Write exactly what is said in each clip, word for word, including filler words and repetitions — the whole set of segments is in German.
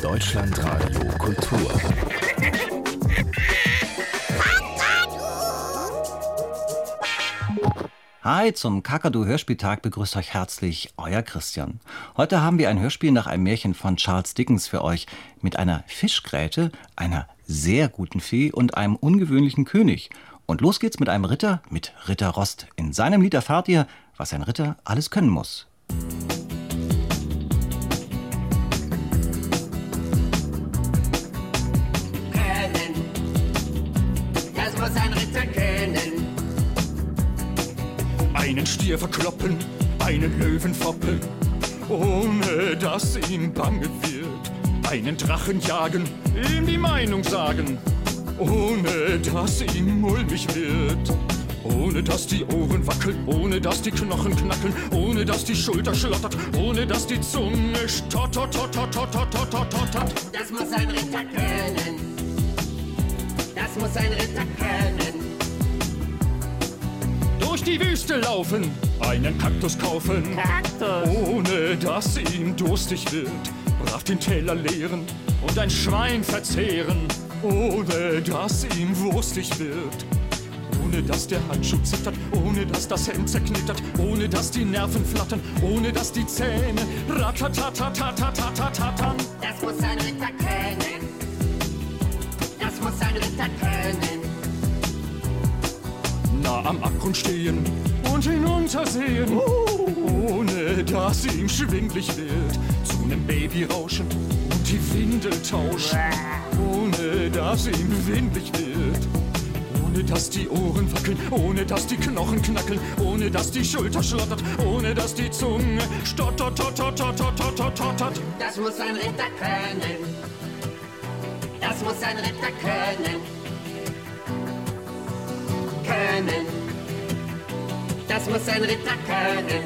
Deutschlandradio Kultur. Hi, zum Kakadu-Hörspieltag begrüßt euch herzlich euer Christian. Heute haben wir ein Hörspiel nach einem Märchen von Charles Dickens für euch mit einer Fischgräte, einer sehr guten Fee und einem ungewöhnlichen König. Und los geht's mit einem Ritter, mit Ritter Rost. In seinem Lied erfahrt ihr, was ein Ritter alles können muss. Können, das muss ein Ritter können. Einen Stier verkloppen, einen Löwen foppen, ohne dass ihm bange wird. Einen Drachen jagen, ihm die Meinung sagen, ohne dass ihm mulmig wird. Ohne dass die Ohren wackeln, ohne dass die Knochen knackeln, ohne dass die Schulter schlottert, ohne dass die Zunge stottert. Das muss ein Ritter können. Das muss ein Ritter können. Durch die Wüste laufen, einen Kaktus kaufen, Kaktus. ohne dass ihm durstig wird. Brav den Teller leeren und ein Schwein verzehren, ohne dass ihm wurstig wird. Ohne dass der Handschuh zittert, ohne dass das Hemd zerknittert, ohne dass die Nerven flattern, ohne dass die Zähne ratatatatatatatatatatatan. Das muss ein Ritter können. Das muss ein Ritter können. Nah am Abgrund stehen und hinuntersehen, ohne dass ihm schwindlig wird. Zu nem Baby rauschen und die Windel tauschen, ohne dass ihm windig wird. Ohne dass die Ohren wackeln, ohne dass die Knochen knackeln, ohne dass die Schulter schlottert, ohne dass die Zunge stottert. Das muss ein Ritter können. Das muss ein Ritter können. Können. Das muss ein Ritter können.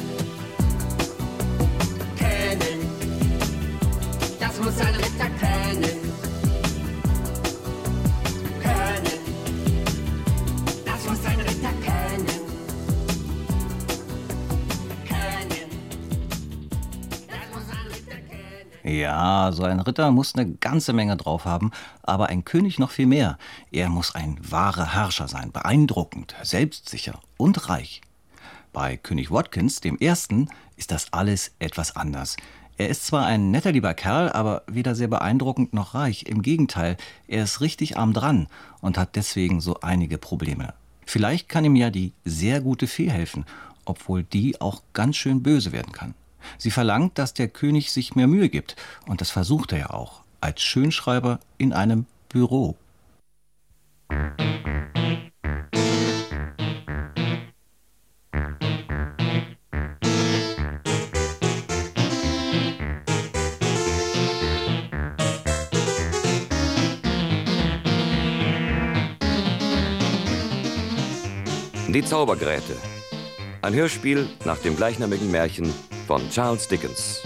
Können. Das muss ein Ritter können. Können. Das muss ein Ritter können. Können. Das muss ein Ritter können. Ja, so ein Ritter muss eine ganze Menge drauf haben, aber ein König noch viel mehr. Er muss ein wahrer Herrscher sein, beeindruckend, selbstsicher und reich. Bei König Watkins, dem Ersten, ist das alles etwas anders. Er ist zwar ein netter, lieber Kerl, aber weder sehr beeindruckend noch reich. Im Gegenteil, er ist richtig arm dran und hat deswegen so einige Probleme. Vielleicht kann ihm ja die sehr gute Fee helfen, obwohl die auch ganz schön böse werden kann. Sie verlangt, dass der König sich mehr Mühe gibt. Und das versucht er ja auch, als Schönschreiber in einem Büro. Die Zaubergräte. Ein Hörspiel nach dem gleichnamigen Märchen von Charles Dickens.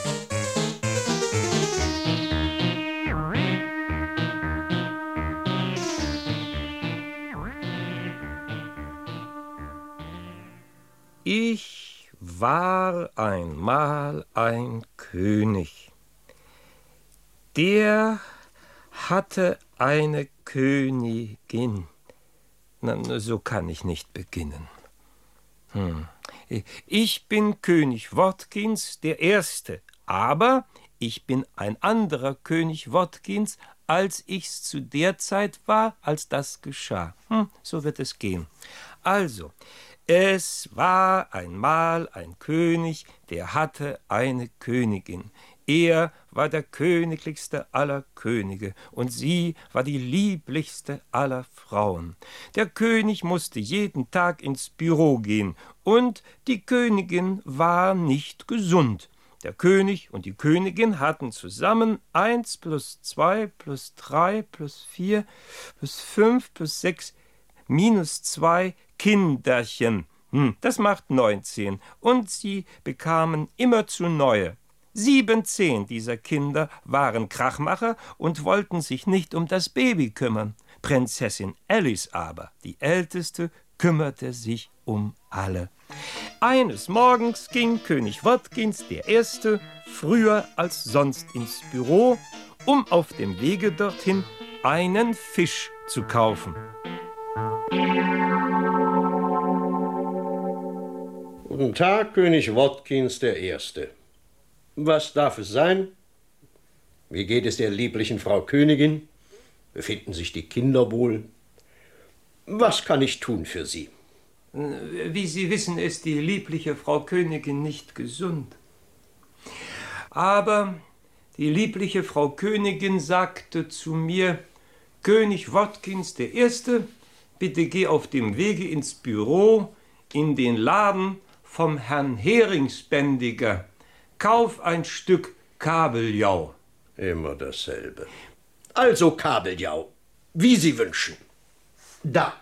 Ich war einmal ein König. Der hatte eine Königin. Na, so kann ich nicht beginnen. Hm. Ich bin König Watkins der Erste, aber ich bin ein anderer König Watkins, als ich's zu der Zeit war, als das geschah. Hm, so wird es gehen. Also, es war einmal ein König, der hatte eine Königin. Er war der königlichste aller Könige und sie war die lieblichste aller Frauen. Der König musste jeden Tag ins Büro gehen und die Königin war nicht gesund. Der König und die Königin hatten zusammen eins plus zwei plus drei plus vier plus fünf plus sechs minus zwei Kinderchen. Hm, das macht neunzehn und sie bekamen immerzu neue. Siebenzehn dieser Kinder waren Krachmacher und wollten sich nicht um das Baby kümmern. Prinzessin Alice aber, die Älteste, kümmerte sich um alle. Eines Morgens ging König Watkins der Erste früher als sonst ins Büro, um auf dem Wege dorthin einen Fisch zu kaufen. Guten Tag, König Watkins der Erste. Was darf es sein? Wie geht es der lieblichen Frau Königin? Befinden sich die Kinder wohl? Was kann ich tun für Sie? Wie Sie wissen, ist die liebliche Frau Königin nicht gesund. Aber die liebliche Frau Königin sagte zu mir, König Watkins der Erste, bitte geh auf dem Wege ins Büro, in den Laden vom Herrn Heringsbändiger. Kauf ein Stück Kabeljau. Immer dasselbe. Also Kabeljau, wie Sie wünschen. Da.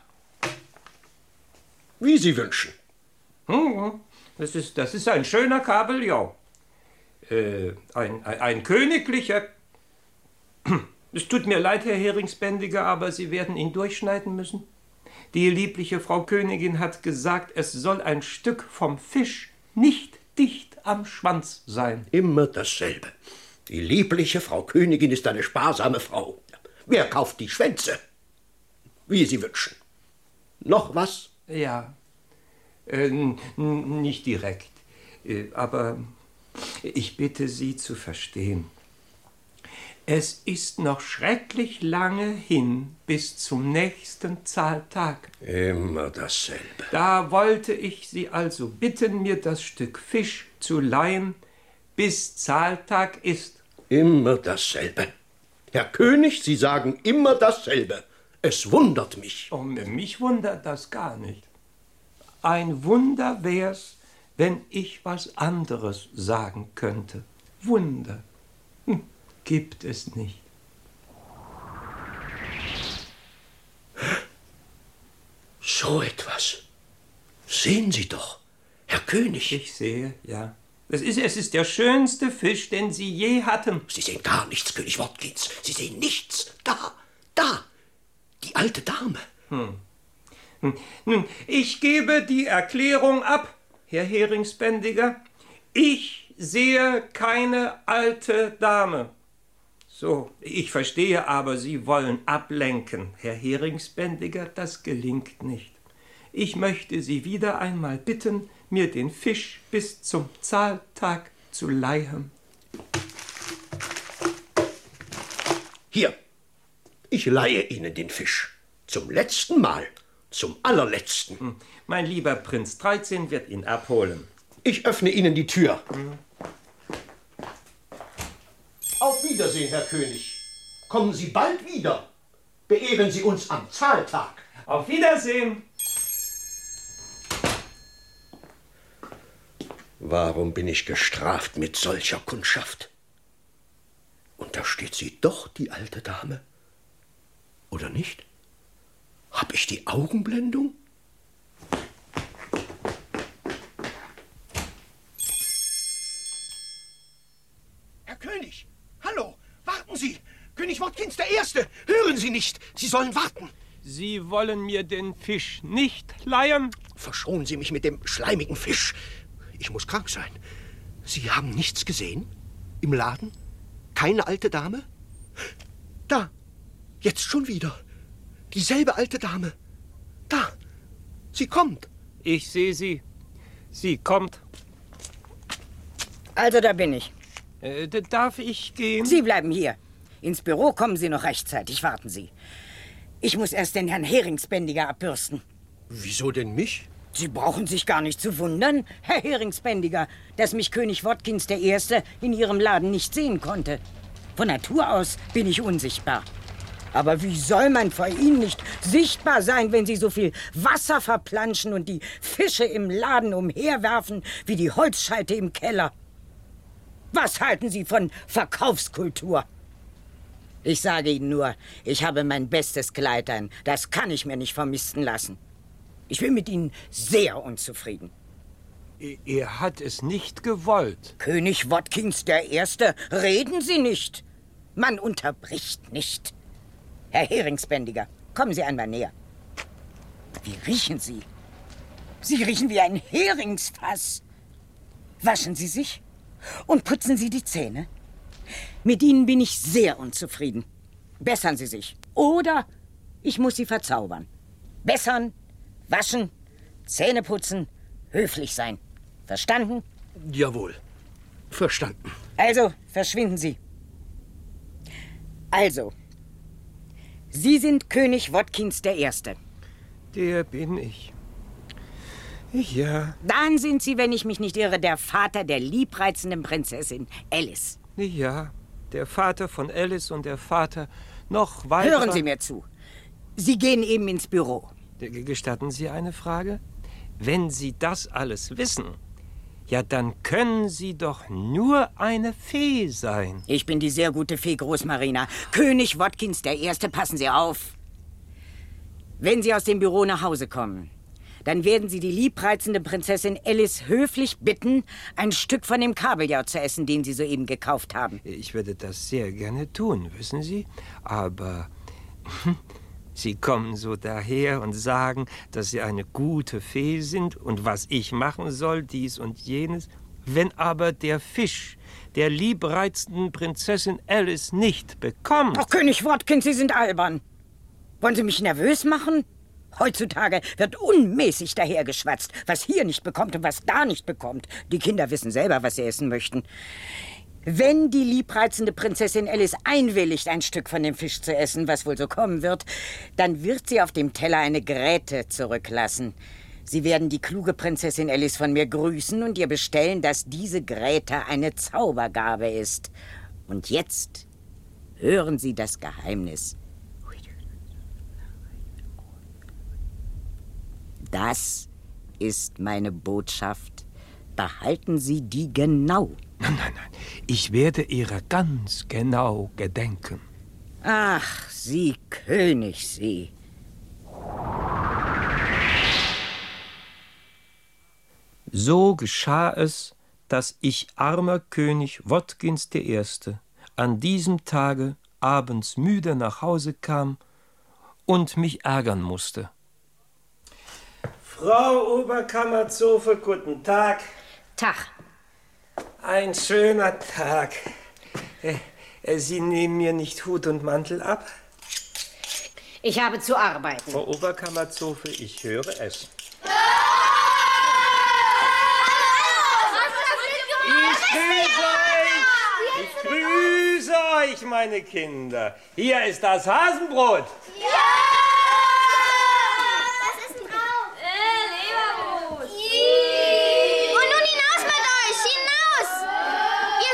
Wie Sie wünschen. Hm, das ist, das ist ein schöner Kabeljau. Äh, ein, ein, ein königlicher... Es tut mir leid, Herr Heringsbändiger, aber Sie werden ihn durchschneiden müssen. Die liebliche Frau Königin hat gesagt, es soll ein Stück vom Fisch nicht dicht am Schwanz sein. Immer dasselbe. Die liebliche Frau Königin ist eine sparsame Frau. Wer kauft die Schwänze? Wie Sie wünschen. Noch was? Ja, äh, n- n- nicht direkt, äh, aber ich bitte Sie zu verstehen. Es ist noch schrecklich lange hin bis zum nächsten Zahltag. Immer dasselbe. Da wollte ich Sie also bitten, mir das Stück Fisch zu leihen, bis Zahltag ist. Immer dasselbe. Herr König, Sie sagen immer dasselbe. Es wundert mich. Oh, mich wundert das gar nicht. Ein Wunder wär's, wenn ich was anderes sagen könnte. Wunder. Hm. Gibt es nicht. So etwas. Sehen Sie doch, Herr König. Ich sehe, ja. Es ist, es ist der schönste Fisch, den Sie je hatten. Sie sehen gar nichts, König Watkins. Sie sehen nichts. Da, da, die alte Dame. Hm. Hm. Nun, ich gebe die Erklärung ab, Herr Heringsbändiger. Ich sehe keine alte Dame. So, ich verstehe aber, Sie wollen ablenken, Herr Heringsbändiger, das gelingt nicht. Ich möchte Sie wieder einmal bitten, mir den Fisch bis zum Zahltag zu leihen. Hier, ich leihe Ihnen den Fisch. Zum letzten Mal, zum allerletzten. Hm. Mein lieber Prinz dreizehn wird ihn abholen. Ich öffne Ihnen die Tür. Hm. Auf Wiedersehen, Herr König. Kommen Sie bald wieder. Beehren Sie uns am Zahltag. Auf Wiedersehen. Warum bin ich gestraft mit solcher Kundschaft? Und da steht sie doch, die alte Dame. Oder nicht? Hab ich die Augenblendung? Herr König! Hallo, warten Sie! König Watkins der Erste! Hören Sie nicht! Sie sollen warten! Sie wollen mir den Fisch nicht leihen? Verschonen Sie mich mit dem schleimigen Fisch. Ich muss krank sein. Sie haben nichts gesehen? Im Laden? Keine alte Dame? Da! Jetzt schon wieder! Dieselbe alte Dame! Da! Sie kommt! Ich sehe sie. Sie kommt. Also, da bin ich. Äh, darf ich gehen? Sie bleiben hier. Ins Büro kommen Sie noch rechtzeitig. Warten Sie. Ich muss erst den Herrn Heringsbändiger abbürsten. Wieso denn mich? Sie brauchen sich gar nicht zu wundern, Herr Heringsbändiger, dass mich König Watkins der Erste in Ihrem Laden nicht sehen konnte. Von Natur aus bin ich unsichtbar. Aber wie soll man vor Ihnen nicht sichtbar sein, wenn Sie so viel Wasser verplanschen und die Fische im Laden umherwerfen wie die Holzscheite im Keller? Was halten Sie von Verkaufskultur? Ich sage Ihnen nur, ich habe mein bestes Kleid an. Das kann ich mir nicht vermisten lassen. Ich bin mit Ihnen sehr unzufrieden. Er hat es nicht gewollt. König Watkins der Erste, reden Sie nicht. Man unterbricht nicht. Herr Heringsbändiger, kommen Sie einmal näher. Wie riechen Sie? Sie riechen wie ein Heringsfass. Waschen Sie sich und putzen Sie die Zähne. Mit Ihnen bin ich sehr unzufrieden. Bessern Sie sich. Oder ich muss Sie verzaubern. Bessern, waschen, Zähne putzen, höflich sein. Verstanden? Jawohl. Verstanden. Also, verschwinden Sie. Also, Sie sind König Watkins der Erste. Der bin ich. Ja. Dann sind Sie, wenn ich mich nicht irre, der Vater der liebreizenden Prinzessin Alice. Ja, der Vater von Alice und der Vater noch weiter... Hören Sie mir zu. Sie gehen eben ins Büro. Gestatten Sie eine Frage? Wenn Sie das alles wissen, ja, dann können Sie doch nur eine Fee sein. Ich bin die sehr gute Fee Großmarina. König Watkins der Erste, passen Sie auf. Wenn Sie aus dem Büro nach Hause kommen, dann werden Sie die liebreizende Prinzessin Alice höflich bitten, ein Stück von dem Kabeljau zu essen, den Sie soeben gekauft haben. Ich würde das sehr gerne tun, wissen Sie? Aber Sie kommen so daher und sagen, dass Sie eine gute Fee sind und was ich machen soll, dies und jenes. Wenn aber der Fisch der liebreizenden Prinzessin Alice nicht bekommt... Ach, König Watkins, Sie sind albern. Wollen Sie mich nervös machen? Heutzutage wird unmäßig dahergeschwatzt, was hier nicht bekommt und was da nicht bekommt. Die Kinder wissen selber, was sie essen möchten. Wenn die liebreizende Prinzessin Alice einwilligt, ein Stück von dem Fisch zu essen, was wohl so kommen wird, dann wird sie auf dem Teller eine Gräte zurücklassen. Sie werden die kluge Prinzessin Alice von mir grüßen und ihr bestellen, dass diese Gräte eine Zaubergabe ist. Und jetzt hören Sie das Geheimnis. Das ist meine Botschaft. Behalten Sie die genau. Nein, nein, nein. Ich werde ihrer ganz genau gedenken. Ach, Sie König, Sie. So geschah es, dass ich, armer König Watkins der Erste, an diesem Tage abends müde nach Hause kam und mich ärgern musste. Frau Oberkammerzofe, guten Tag. Tag. Ein schöner Tag. Äh, Sie nehmen mir nicht Hut und Mantel ab? Ich habe zu arbeiten. Frau Oberkammerzofe, ich höre es. Ich grüße euch! Ich grüße euch, meine Kinder. Hier ist das Hasenbrot. Ja! Was ist denn drauf? Äh, Leberbrot. Und nun hinaus mit euch! Hinaus! Ihr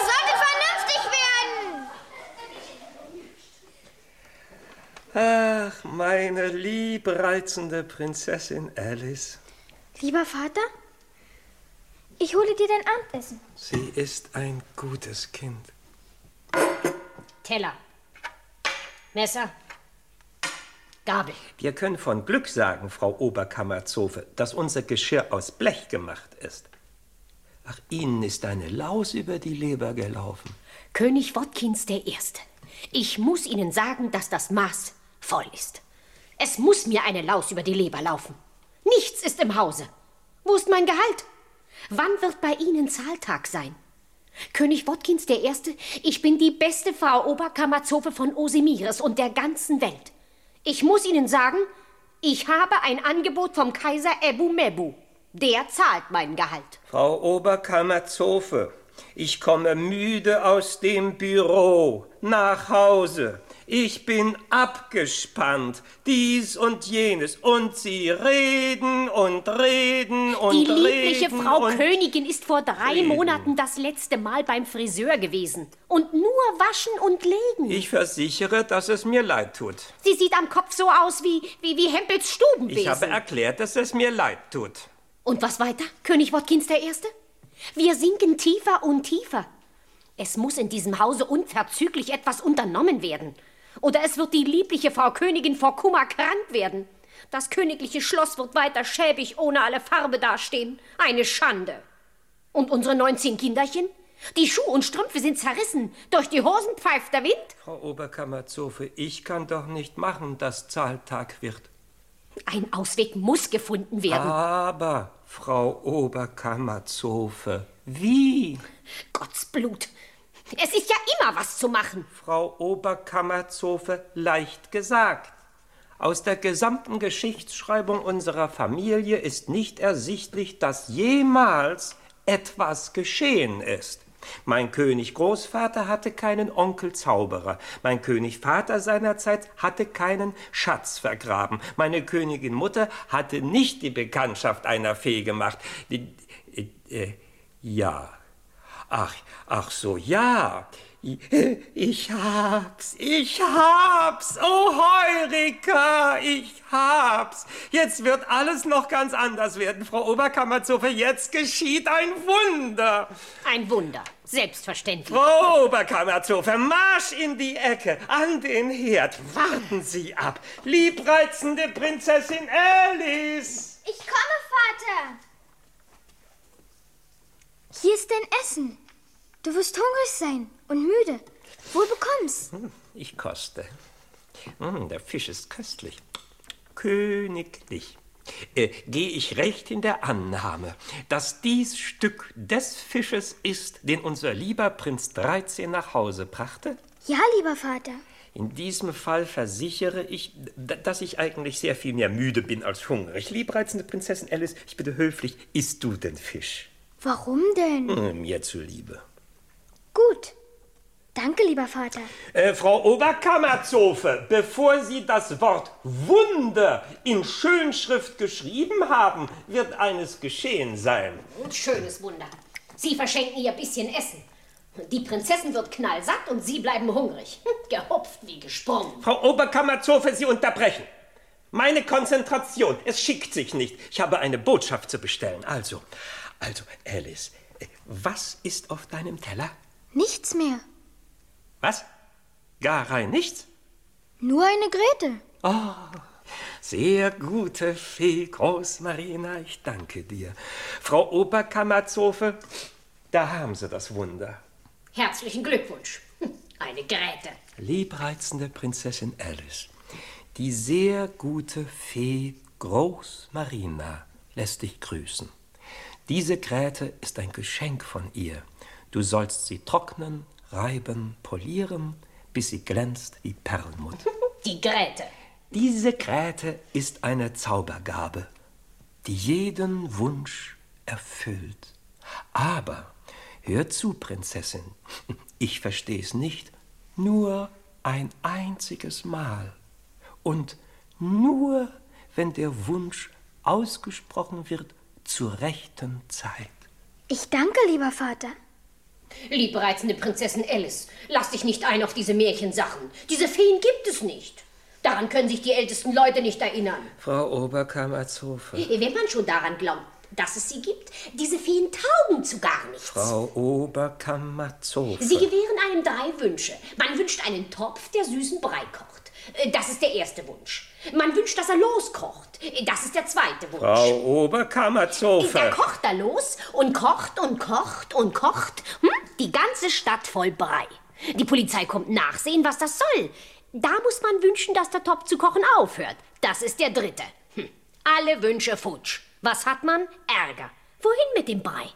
solltet vernünftig werden! Ach, meine liebreizende Prinzessin Alice. Lieber Vater, ich hole dir dein Abendessen. Sie ist ein gutes Kind. Teller. Messer. Gabel. Wir können von Glück sagen, Frau Oberkammerzofe, dass unser Geschirr aus Blech gemacht ist. Ach, Ihnen ist eine Laus über die Leber gelaufen. König Watkins der Erste. Ich muss Ihnen sagen, dass das Maß voll ist. Es muss mir eine Laus über die Leber laufen. Nichts ist im Hause. Wo ist mein Gehalt? Wann wird bei Ihnen Zahltag sein? König Watkins der Erste, ich bin die beste Frau Oberkammerzofe von Osemiris und der ganzen Welt. Ich muss Ihnen sagen, ich habe ein Angebot vom Kaiser Ebu Mebu. Der zahlt mein Gehalt. Frau Oberkammerzofe, ich komme müde aus dem Büro nach Hause. Ich bin abgespannt, dies und jenes. Und Sie reden und reden und Die reden. Die liebliche Frau und Königin ist vor drei reden. Monaten das letzte Mal beim Friseur gewesen. Und nur waschen und legen. Ich versichere, dass es mir leid tut. Sie sieht am Kopf so aus wie, wie, wie Hempels Stubenbesen. Ich habe erklärt, dass es mir leid tut. Und was weiter, König Watkins der Erste? Wir sinken tiefer und tiefer. Es muss in diesem Hause unverzüglich etwas unternommen werden. Oder es wird die liebliche Frau Königin vor Kummer krank werden. Das königliche Schloss wird weiter schäbig ohne alle Farbe dastehen. Eine Schande. Und unsere neunzehn Kinderchen? Die Schuhe und Strümpfe sind zerrissen. Durch die Hosen pfeift der Wind. Frau Oberkammerzofe, ich kann doch nicht machen, dass Zahltag wird. Ein Ausweg muss gefunden werden. Aber, Frau Oberkammerzofe, wie? Gottes Blut. Es ist ja immer was zu machen. Frau Oberkammerzofe, leicht gesagt. Aus der gesamten Geschichtsschreibung unserer Familie ist nicht ersichtlich, dass jemals etwas geschehen ist. Mein König Großvater hatte keinen Onkel Zauberer. Mein König Vater seinerzeit hatte keinen Schatz vergraben. Meine Königin Mutter hatte nicht die Bekanntschaft einer Fee gemacht. Die, äh, äh, ja. Ach, ach so, ja. Ich hab's, ich hab's, oh Heureka, ich hab's. Jetzt wird alles noch ganz anders werden, Frau Oberkammerzofe, jetzt geschieht ein Wunder. Ein Wunder, selbstverständlich. Frau Oberkammerzofe, Marsch in die Ecke, an den Herd, warten Sie ab. Liebreizende Prinzessin Alice. Ich komme, Vater. Hier ist dein Essen. Du wirst hungrig sein und müde. Wohl bekomm's. Ich koste. Der Fisch ist köstlich. Königlich. Äh, Gehe ich recht in der Annahme, dass dies Stück des Fisches ist, den unser lieber Prinz dreizehn nach Hause brachte? Ja, lieber Vater. In diesem Fall versichere ich, dass ich eigentlich sehr viel mehr müde bin als hungrig. Liebreizende Prinzessin Alice, ich bitte höflich, isst du den Fisch? Warum denn? Hm, mir zuliebe. Gut. Danke, lieber Vater. Äh, Frau Oberkammerzofe, bevor Sie das Wort Wunder in Schönschrift geschrieben haben, wird eines geschehen sein. Ein schönes Wunder. Sie verschenken ihr bisschen Essen. Die Prinzessin wird knallsatt und Sie bleiben hungrig. Gehopft wie gesprungen. Frau Oberkammerzofe, Sie unterbrechen. Meine Konzentration, es schickt sich nicht. Ich habe eine Botschaft zu bestellen. Also, also, Alice, was ist auf deinem Teller? Nichts mehr. Was? Gar rein nichts? Nur eine Grete. Oh, sehr gute Fee, Großmarina, ich danke dir. Frau Oberkammerzofe, da haben Sie das Wunder. Herzlichen Glückwunsch. Eine Grete. Liebreizende Prinzessin Alice, die sehr gute Fee Großmarina lässt dich grüßen. Diese Grete ist ein Geschenk von ihr. Du sollst sie trocknen, reiben, polieren, bis sie glänzt wie Perlmutt. Die Grete. Diese Grete ist eine Zaubergabe, die jeden Wunsch erfüllt. Aber, hör zu, Prinzessin, ich verstehe es nicht, nur ein einziges Mal. Und nur, wenn der Wunsch ausgesprochen wird, zur rechten Zeit. Ich danke, lieber Vater. Liebreizende Prinzessin Alice, lass dich nicht ein auf diese Märchensachen. Diese Feen gibt es nicht. Daran können sich die ältesten Leute nicht erinnern. Frau Oberkammerzofe. Wenn man schon daran glaubt, dass es sie gibt, diese Feen taugen zu gar nichts. Frau Oberkammerzofe. Sie gewähren einem drei Wünsche. Man wünscht einen Topf, der süßen Brei kocht. Das ist der erste Wunsch. Man wünscht, dass er loskocht. Das ist der zweite Wunsch. Frau Oberkammerzofe. Der kocht da los und kocht und kocht und kocht. Hm? Die ganze Stadt voll Brei. Die Polizei kommt nachsehen, was das soll. Da muss man wünschen, dass der Topf zu kochen aufhört. Das ist der dritte. Hm. Alle Wünsche futsch. Was hat man? Ärger. Wohin mit dem Brei?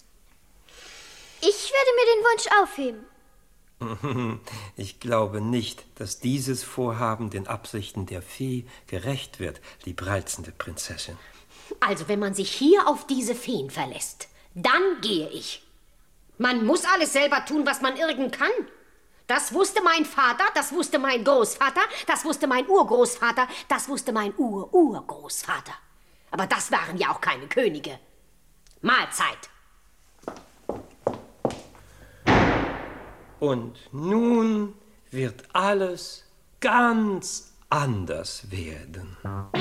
Ich werde mir den Wunsch aufheben. Ich glaube nicht, dass dieses Vorhaben den Absichten der Fee gerecht wird, liebreizende Prinzessin. Also, wenn man sich hier auf diese Feen verlässt, dann gehe ich. Man muss alles selber tun, was man irgend kann. Das wusste mein Vater, das wusste mein Großvater, das wusste mein Urgroßvater, das wusste mein Ur-Urgroßvater. Aber das waren ja auch keine Könige. Mahlzeit. Und nun wird alles ganz anders werden.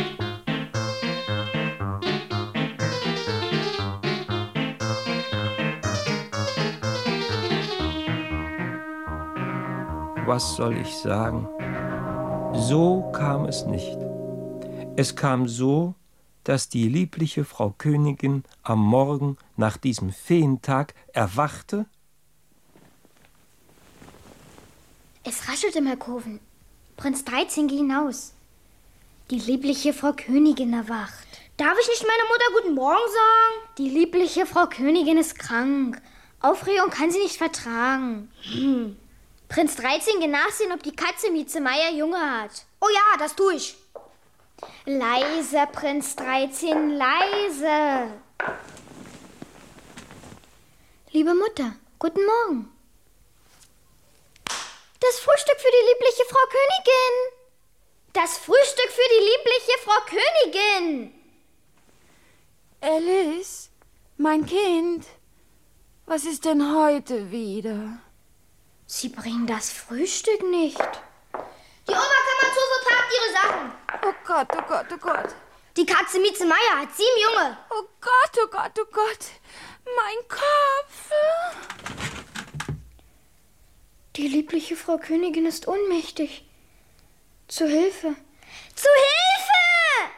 Was soll ich sagen? So kam es nicht. Es kam so, dass die liebliche Frau Königin am Morgen nach diesem Feentag erwachte. Es raschelt im Alkoven. Prinz dreizehn ging hinaus. Die liebliche Frau Königin erwacht. Darf ich nicht meiner Mutter guten Morgen sagen? Die liebliche Frau Königin ist krank. Aufregung kann sie nicht vertragen. Hm. Prinz dreizehn, geh nachsehen, ob die Katze Mieze Meier Junge hat. Oh ja, das tue ich. Leise, Prinz dreizehn, leise. Liebe Mutter, guten Morgen. Das Frühstück für die liebliche Frau Königin. Das Frühstück für die liebliche Frau Königin. Alice, mein Kind, was ist denn heute wieder? Sie bringen das Frühstück nicht. Die Oberkammerzofe packt ihre Sachen. Oh Gott, oh Gott, oh Gott. Die Katze Mieze Meier hat sieben Junge. Oh Gott, oh Gott, oh Gott. Mein Kopf. Die liebliche Frau Königin ist ohnmächtig. Zu Hilfe. Zu Hilfe!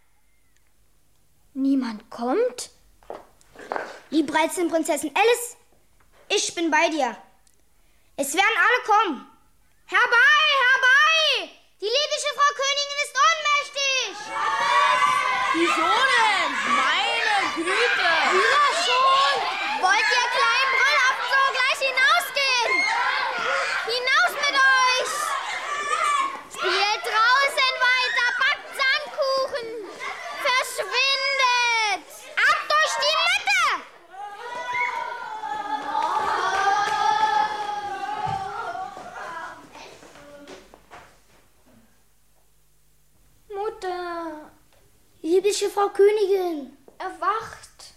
Niemand kommt? Liebe dreizehn Prinzessin Alice, ich bin bei dir. Es werden alle kommen. Herbei, herbei! Die liebliche Frau Königin ist ohnmächtig! Wieso denn? Meine Güte! Ja, schon! Wollt ihr kleinen Brüllaffen so gleich hinausgehen? Hinaus mit euch! Spielt draußen weiter, backt Sandkuchen! Verschwindet! Ab durch die Mitte! Mutter, Liebliche Frau Königin, erwacht.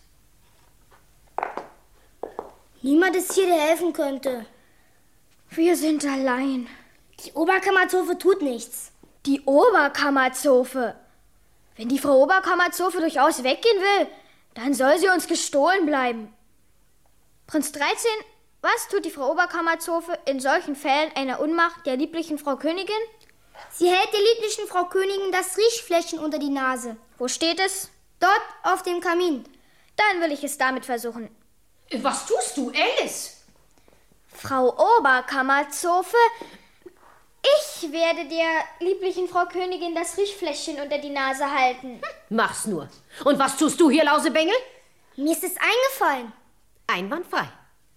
niemand ist hier, der helfen könnte. Wir sind allein. Die Oberkammerzofe tut nichts. Die Oberkammerzofe. Wenn die Frau Oberkammerzofe durchaus weggehen will, dann soll sie uns gestohlen bleiben. Prinz dreizehn, was tut die Frau Oberkammerzofe in solchen Fällen einer Unmacht der lieblichen Frau Königin? Sie hält der lieblichen Frau Königin das Riechfläschchen unter die Nase. Wo steht es? Dort auf dem Kamin. Dann will ich es damit versuchen. Was tust du, Alice? Frau Oberkammerzofe, ich werde der lieblichen Frau Königin das Riechfläschchen unter die Nase halten. Mach's nur. Und was tust du hier, Lausebengel? Mir ist es eingefallen. Einwandfrei.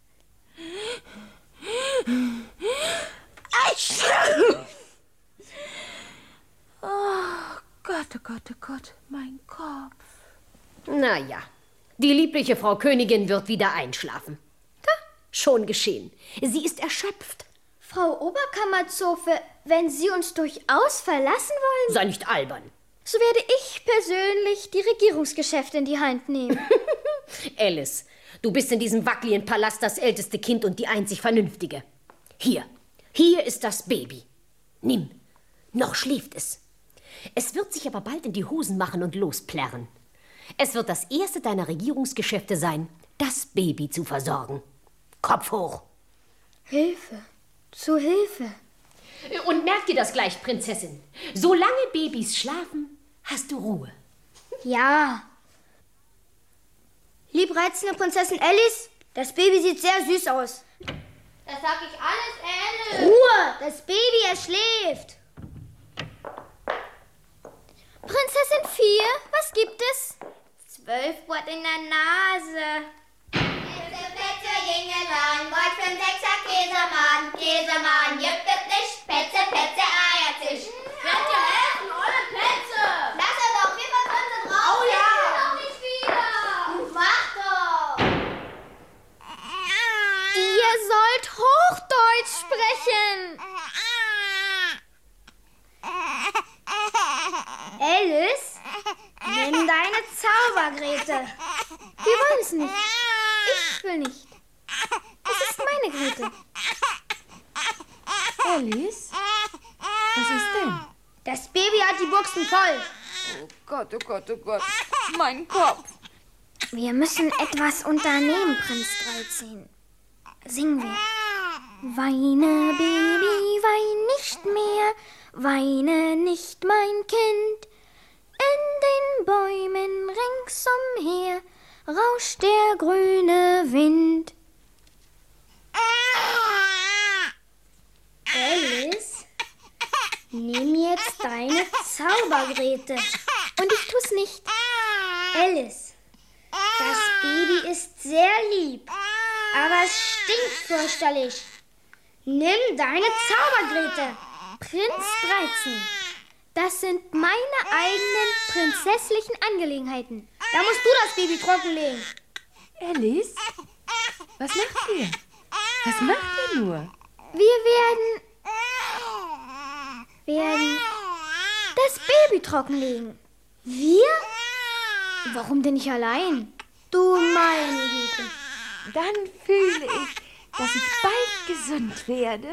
Oh Gott, oh Gott, oh Gott, mein Kopf. Na ja, die liebliche Frau Königin wird wieder einschlafen. Da, schon geschehen. Sie ist erschöpft. Frau Oberkammerzofe, wenn Sie uns durchaus verlassen wollen, Sei nicht albern. so werde ich persönlich die Regierungsgeschäfte in die Hand nehmen. Alice, du bist in diesem wackeligen Palast das älteste Kind und die einzig Vernünftige. Hier, hier ist das Baby. Nimm, noch schläft es. Es wird sich aber bald in die Hosen machen und losplärren. Es wird das erste deiner Regierungsgeschäfte sein, das Baby zu versorgen. Kopf hoch. Hilfe, zu Hilfe. Und merk dir das gleich, Prinzessin. Solange Babys schlafen, hast du Ruhe. Ja. Liebreizende Prinzessin Alice, das Baby sieht sehr süß aus. Das sag ich alles, Alice. Ruhe, das Baby, es schläft. Prinzessin vier, was gibt es? Zwölf Wort in der Nase. Plätze, Plätze, Jingelang, Gold für den Sechser, Käsemann, Käsemann, gibt es nicht, Plätze, Plätze, Eiertisch. Könnt ihr helfen, ohne Plätze? Lass er doch, wir verkünden raus. Oh ja. Ich will doch nicht wieder. Mach doch. Ihr sollt Hochdeutsch sprechen. Alice, nimm deine Zaubergrete. Wir wollen es nicht. Ich will nicht. Es ist meine Grete. Alice? Was ist denn? Das Baby hat die Buchsen voll. Oh Gott, oh Gott, oh Gott, mein Kopf. Wir müssen etwas unternehmen, Prinz dreizehn. Singen wir. Weine, Baby, wein nicht mehr. Weine nicht, mein Kind. In den Bäumen ringsumher rauscht der grüne Wind. Alice, nimm jetzt deine Zaubergrete. Und ich tu's nicht. Alice, das Baby ist sehr lieb, aber es stinkt fürchterlich. Nimm deine Zaubergrete. Prinz dreizehn. Das sind meine eigenen prinzesslichen Angelegenheiten. Da musst du das Baby trockenlegen. Alice, was macht ihr? Was macht ihr nur? Wir werden... werden... das Baby trockenlegen. Wir? Warum denn nicht allein? Du meine Güte. Dann fühle ich, dass ich bald gesund werde.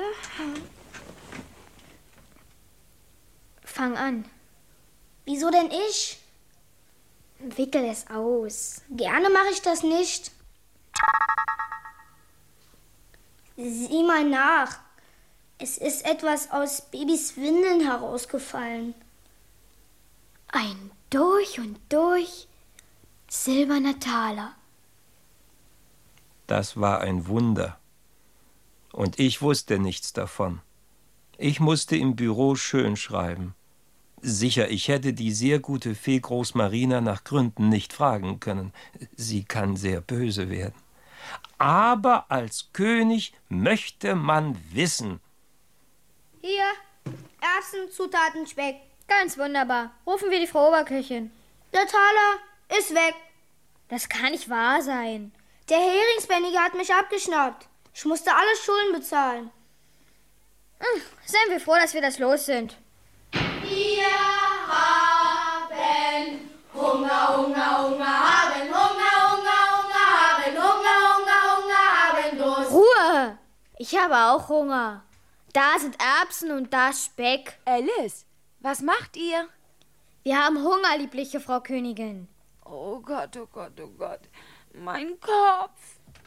Fang an. Wieso denn ich? Wickel es aus. Gerne mache ich das nicht. Sieh mal nach. Es ist etwas aus Babys Windeln herausgefallen. Ein durch und durch silberner Taler. Das war ein Wunder. Und ich wusste nichts davon. Ich musste im Büro schön schreiben. Sicher, ich hätte die sehr gute Fee Großmarina nach Gründen nicht fragen können. Sie kann sehr böse werden. Aber als König möchte man wissen. Hier, Erbsen, Zutaten, Speck. Ganz wunderbar. Rufen wir die Frau Oberköchin. Der Taler ist weg. Das kann nicht wahr sein. Der Heringsbändiger hat mich abgeschnappt. Ich musste alle Schulden bezahlen. Hm, seien wir froh, dass wir das los sind. Wir haben Hunger, Hunger, Hunger, haben Hunger, Hunger, Hunger, haben Hunger, Hunger, Hunger, haben Durst. Ruhe! Ich habe auch Hunger. Da sind Erbsen und da Speck. Alice, was macht ihr? Wir haben Hunger, liebliche Frau Königin. Oh Gott, oh Gott, oh Gott. Mein Kopf.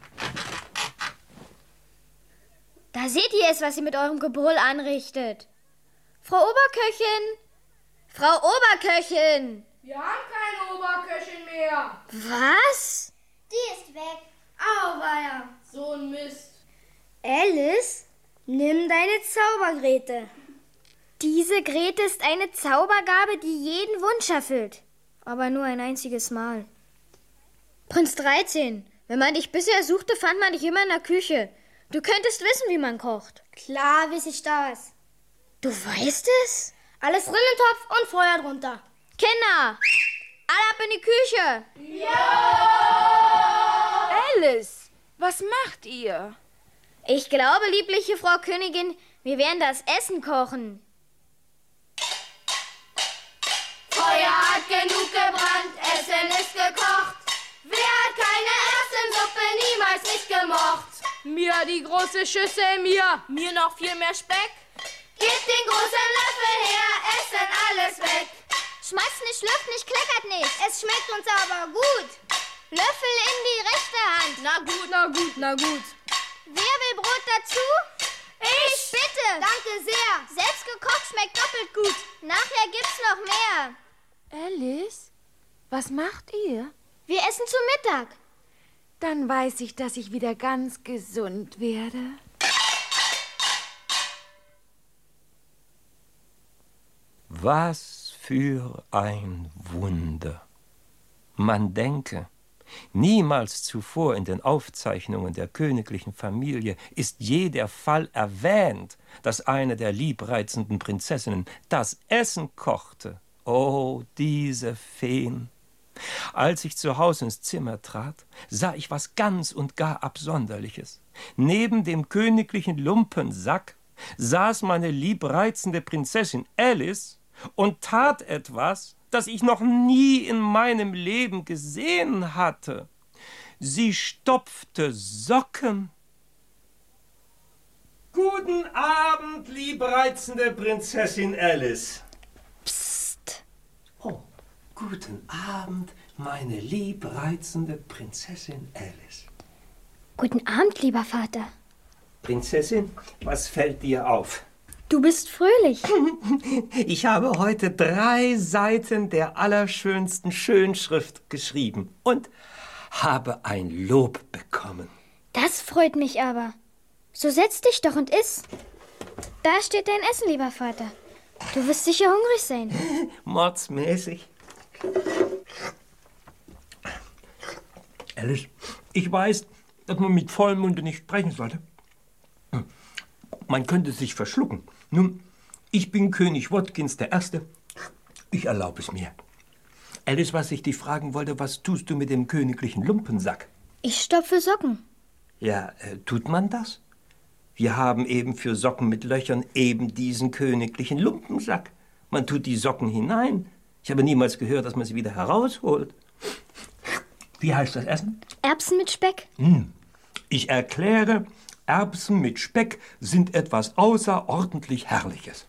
Da seht ihr es, was ihr mit eurem Gebrüll anrichtet. Frau Oberköchin! Frau Oberköchin! Wir haben keine Oberköchin mehr. Was? Die ist weg. Auweia. So ein Mist. Alice, nimm deine Zaubergrete. Diese Grete ist eine Zaubergabe, die jeden Wunsch erfüllt. Aber nur ein einziges Mal. Prinz dreizehn, wenn man dich bisher suchte, fand man dich immer in der Küche. Du könntest wissen, wie man kocht. Klar weiß ich das. Du weißt es? Alles drin im Topf und Feuer drunter. Kinder, alle ab in die Küche. Ja! Alice, was macht ihr? Ich glaube, liebliche Frau Königin, wir werden das Essen kochen. Feuer hat genug gebrannt, Essen ist gekocht. Wer hat keine Erbsensuppe niemals nicht gemocht? Mir die große Schüssel, mir. Mir noch viel mehr Speck. Gebt den großen Löffel her, essen alles weg. Schmeißt nicht, schlürft nicht, kleckert nicht. Es schmeckt uns aber gut. Löffel in die rechte Hand. Na gut, na gut, na gut. Wer will Brot dazu? Ich. Bitte. Danke sehr. Selbst gekocht schmeckt doppelt gut. Nachher gibt's noch mehr. Alice, was macht ihr? Wir essen zu Mittag. Dann weiß ich, dass ich wieder ganz gesund werde. Was für ein Wunder. Man denke, niemals zuvor in den Aufzeichnungen der königlichen Familie ist je der Fall erwähnt, dass eine der liebreizenden Prinzessinnen das Essen kochte. Oh, diese Feen! Als ich zu Hause ins Zimmer trat, sah ich was ganz und gar Absonderliches. Neben dem königlichen Lumpensack saß meine liebreizende Prinzessin Alice und tat etwas, das ich noch nie in meinem Leben gesehen hatte. Sie stopfte Socken. Guten Abend, liebreizende Prinzessin Alice. Psst. Oh, guten Abend, meine liebreizende Prinzessin Alice. Guten Abend, lieber Vater. Prinzessin, was fällt dir auf? Du bist fröhlich. Ich habe heute drei Seiten der allerschönsten Schönschrift geschrieben und habe ein Lob bekommen. Das freut mich aber. So setz dich doch und iss. Da steht dein Essen, lieber Vater. Du wirst sicher hungrig sein. Mordsmäßig. Alice, ich weiß, dass man mit vollem Munde nicht sprechen sollte. Man könnte sich verschlucken. Nun, ich bin König Watkins der Erste. Ich erlaube es mir. Alice, was ich dich fragen wollte, was tust du mit dem königlichen Lumpensack? Ich stopfe Socken. Ja, äh, tut man das? Wir haben eben für Socken mit Löchern eben diesen königlichen Lumpensack. Man tut die Socken hinein. Ich habe niemals gehört, dass man sie wieder herausholt. Wie heißt das Essen? Erbsen mit Speck. Hm. Ich erkläre, Erbsen mit Speck sind etwas außerordentlich Herrliches.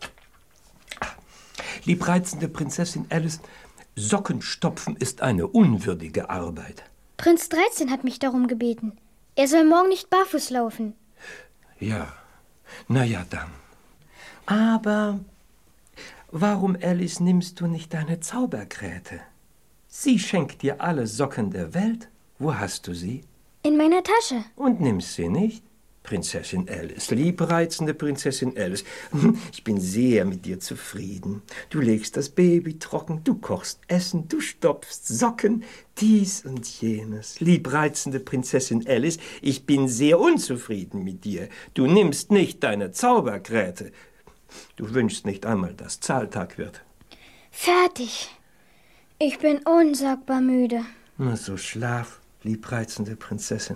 Liebreizende Prinzessin Alice, Sockenstopfen ist eine unwürdige Arbeit. Prinz dreizehn hat mich darum gebeten. Er soll morgen nicht barfuß laufen. Ja, na ja dann. Aber warum, Alice, nimmst du nicht deine Zaubergräte? Sie schenkt dir alle Socken der Welt. Wo hast du sie? In meiner Tasche. Und nimmst sie nicht? Prinzessin Alice, liebreizende Prinzessin Alice, ich bin sehr mit dir zufrieden. Du legst das Baby trocken, du kochst Essen, du stopfst Socken, dies und jenes. Liebreizende Prinzessin Alice, ich bin sehr unzufrieden mit dir. Du nimmst nicht deine Zaubergräte. Du wünschst nicht einmal, dass Zahltag wird. Fertig. Ich bin unsagbar müde. Na so, schlaf, liebreizende Prinzessin.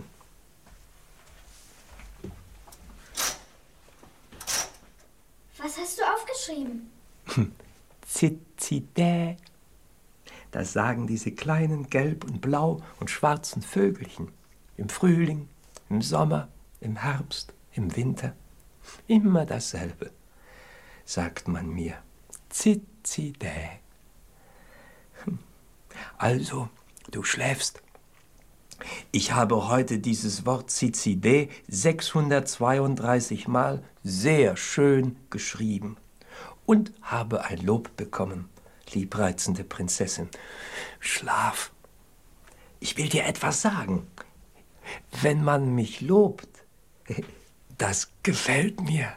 Was hast du aufgeschrieben? Zizidä. Das sagen diese kleinen gelb und blau und schwarzen Vögelchen. Im Frühling, im Sommer, im Herbst, im Winter. Immer dasselbe, sagt man mir. Zizidä. Also, du schläfst. Ich habe heute dieses Wort Zizidä sechshundertzweiunddreißig Mal sehr schön geschrieben und habe ein Lob bekommen, liebreizende Prinzessin. Schlaf. Ich will dir etwas sagen. Wenn man mich lobt, das gefällt mir.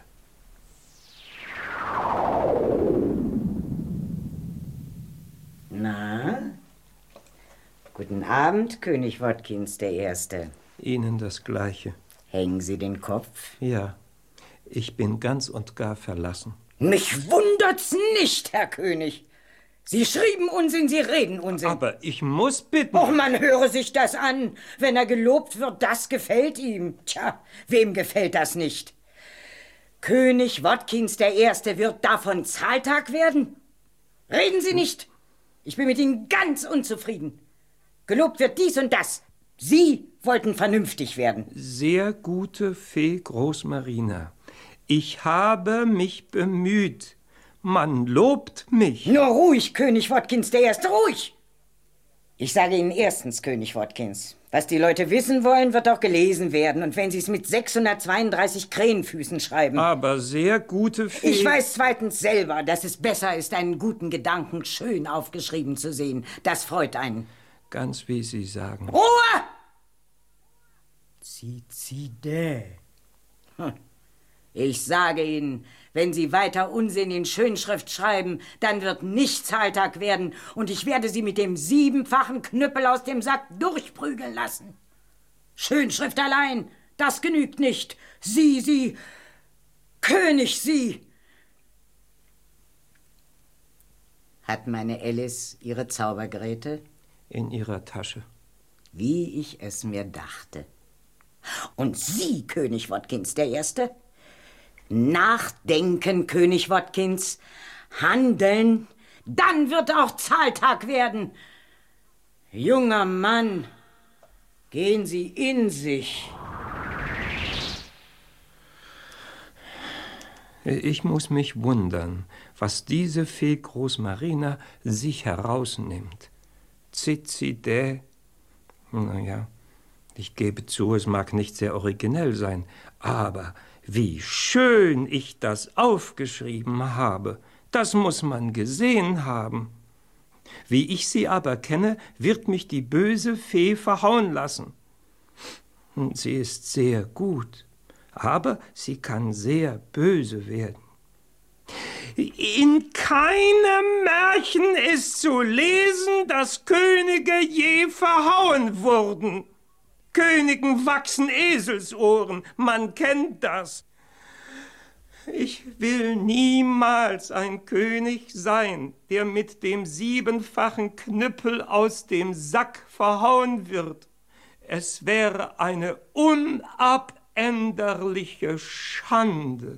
Na? Guten Abend, König Watkins der Erste. Ihnen das Gleiche. Hängen Sie den Kopf? Ja, ich bin ganz und gar verlassen. Mich wundert's nicht, Herr König. Sie schrieben Unsinn, Sie reden Unsinn. Aber ich muss bitten. Och, man höre sich das an. Wenn er gelobt wird, das gefällt ihm. Tja, wem gefällt das nicht? König Watkins der Erste wird davon Zahltag werden? Reden Sie nicht. Ich bin mit Ihnen ganz unzufrieden. Gelobt wird dies und das. Sie wollten vernünftig werden. Sehr gute Fee Großmarina, ich habe mich bemüht. Man lobt mich. Nur ruhig, König Watkins der Erste, ruhig! Ich sage Ihnen erstens, König Watkins, was die Leute wissen wollen, wird auch gelesen werden. Und wenn Sie es mit sechshundertzweiunddreißig Krähenfüßen schreiben... Aber sehr gute Fee... Ich weiß zweitens selber, dass es besser ist, einen guten Gedanken schön aufgeschrieben zu sehen. Das freut einen. Ganz wie Sie sagen. Ruhe! Zizidä. Hm. Ich sage Ihnen, wenn Sie weiter Unsinn in Schönschrift schreiben, dann wird nicht Zahltag werden und ich werde Sie mit dem siebenfachen Knüppel aus dem Sack durchprügeln lassen. Schönschrift allein, das genügt nicht. Sie, Sie, König, Sie. Hat meine Alice ihre Zaubergeräte? In ihrer Tasche. Wie ich es mir dachte. Und Sie, König Watkins der Erste? Nachdenken, König Watkins. Handeln, dann wird auch Zahltag werden. Junger Mann, gehen Sie in sich. Ich muss mich wundern, was diese Fee Großmarina sich herausnimmt. Zizidä. Naja, ich gebe zu, es mag nicht sehr originell sein, aber wie schön ich das aufgeschrieben habe, das muss man gesehen haben. Wie ich sie aber kenne, wird mich die böse Fee verhauen lassen. Sie ist sehr gut, aber sie kann sehr böse werden. In keinem Märchen ist zu lesen, dass Könige je verhauen wurden. Königen wachsen Eselsohren, man kennt das. Ich will niemals ein König sein, der mit dem siebenfachen Knüppel aus dem Sack verhauen wird. Es wäre eine unabänderliche Schande.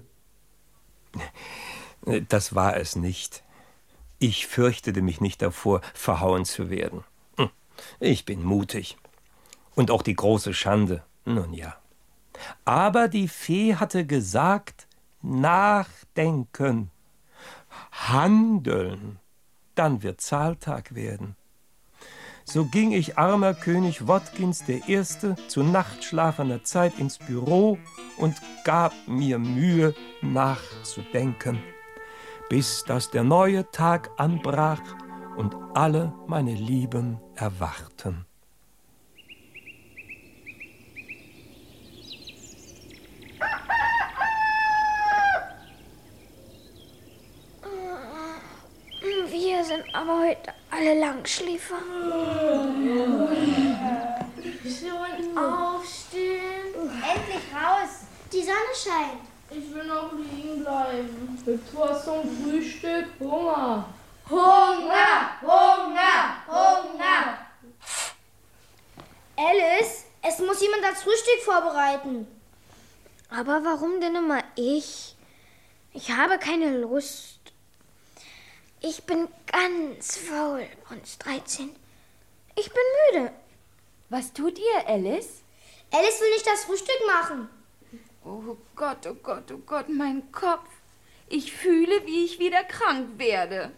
Das war es nicht. Ich fürchtete mich nicht davor, verhauen zu werden. Ich bin mutig. Und auch die große Schande, nun ja. Aber die Fee hatte gesagt, nachdenken, handeln, dann wird Zahltag werden. So ging ich, armer König Watkins der Erste, zu nachtschlafender Zeit ins Büro und gab mir Mühe, nachzudenken, bis dass der neue Tag anbrach und alle meine Lieben erwachten. Wir sind aber heute alle Langschläfer. Schon aufstehen. Endlich raus. Die Sonne scheint. Ich will noch liegen bleiben. Bevor zum Frühstück Hunger. Hunger, Hunger, Hunger. Alice, es muss jemand das Frühstück vorbereiten. Aber warum denn immer ich? Ich habe keine Lust. Ich bin ganz faul, Prinz dreizehn. Ich bin müde. Was tut ihr, Alice? Alice will nicht das Frühstück machen. Oh Gott, oh Gott, oh Gott, mein Kopf. Ich fühle, wie ich wieder krank werde.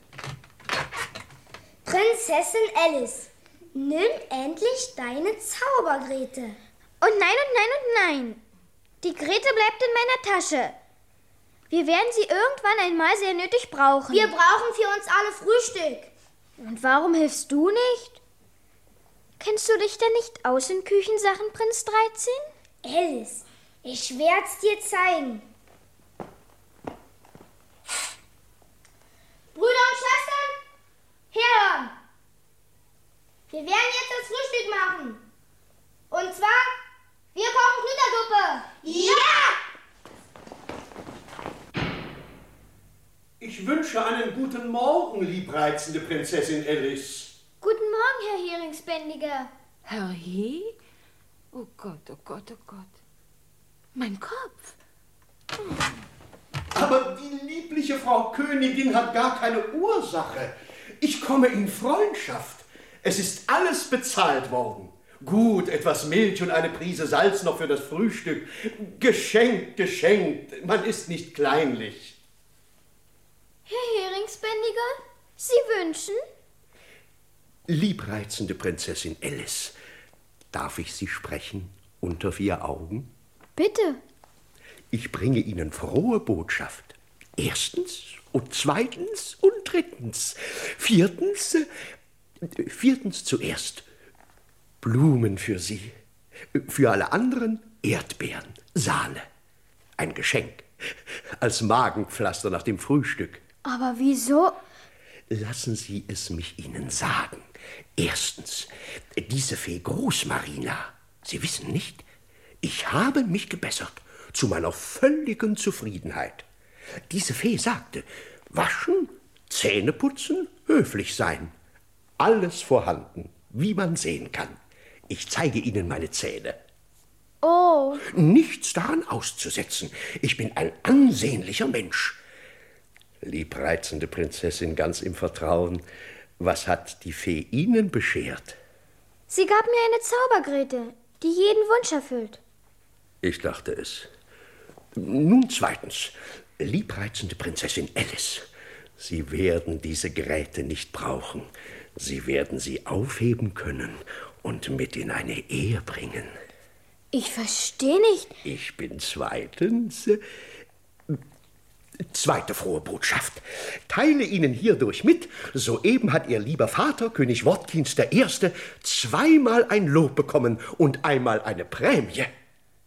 Prinzessin Alice, nimm endlich deine Zaubergrete. Und nein, und nein, und nein. Die Grete bleibt in meiner Tasche. Wir werden sie irgendwann einmal sehr nötig brauchen. Wir brauchen für uns alle Frühstück. Und warum hilfst du nicht? Kennst du dich denn nicht aus in Küchensachen, Prinz dreizehn? Alice, ich werd's dir zeigen. Brüder und Schwestern, herhören. Wir werden jetzt das Frühstück machen. Und zwar, wir kochen Knüttersuppe. Ja! Ich wünsche einen guten Morgen, liebreizende Prinzessin Alice. Guten Morgen, Herr Heringsbändiger. Herr He? Oh Gott, oh Gott, oh Gott. Mein Kopf. Aber die liebliche Frau Königin hat gar keine Ursache. Ich komme in Freundschaft. Es ist alles bezahlt worden. Gut, etwas Milch und eine Prise Salz noch für das Frühstück. Geschenkt, geschenkt. Man ist nicht kleinlich. Herr Heringsbändiger, Sie wünschen? Liebreizende Prinzessin Alice, darf ich Sie sprechen unter vier Augen? Bitte. Ich bringe Ihnen frohe Botschaft. Erstens und zweitens und drittens. Viertens, äh, viertens zuerst Blumen für Sie. Für alle anderen Erdbeeren, Sahne. Ein Geschenk. Als Magenpflaster nach dem Frühstück. Aber wieso? Lassen Sie es mich Ihnen sagen. Erstens, diese Fee Großmarina, Sie wissen nicht, ich habe mich gebessert, zu meiner völligen Zufriedenheit. Diese Fee sagte, waschen, Zähne putzen, höflich sein. Alles vorhanden, wie man sehen kann. Ich zeige Ihnen meine Zähne. Oh. Nichts daran auszusetzen. Ich bin ein ansehnlicher Mensch. Liebreizende Prinzessin, ganz im Vertrauen, was hat die Fee Ihnen beschert? Sie gab mir eine Zaubergrete, die jeden Wunsch erfüllt. Ich dachte es. Nun zweitens, liebreizende Prinzessin Alice, Sie werden diese Gräte nicht brauchen. Sie werden sie aufheben können und mit in eine Ehe bringen. Ich verstehe nicht. Ich bin zweitens... Äh, Zweite frohe Botschaft. Teile Ihnen hierdurch mit, soeben hat Ihr lieber Vater, König Watkins der Erste, zweimal ein Lob bekommen und einmal eine Prämie.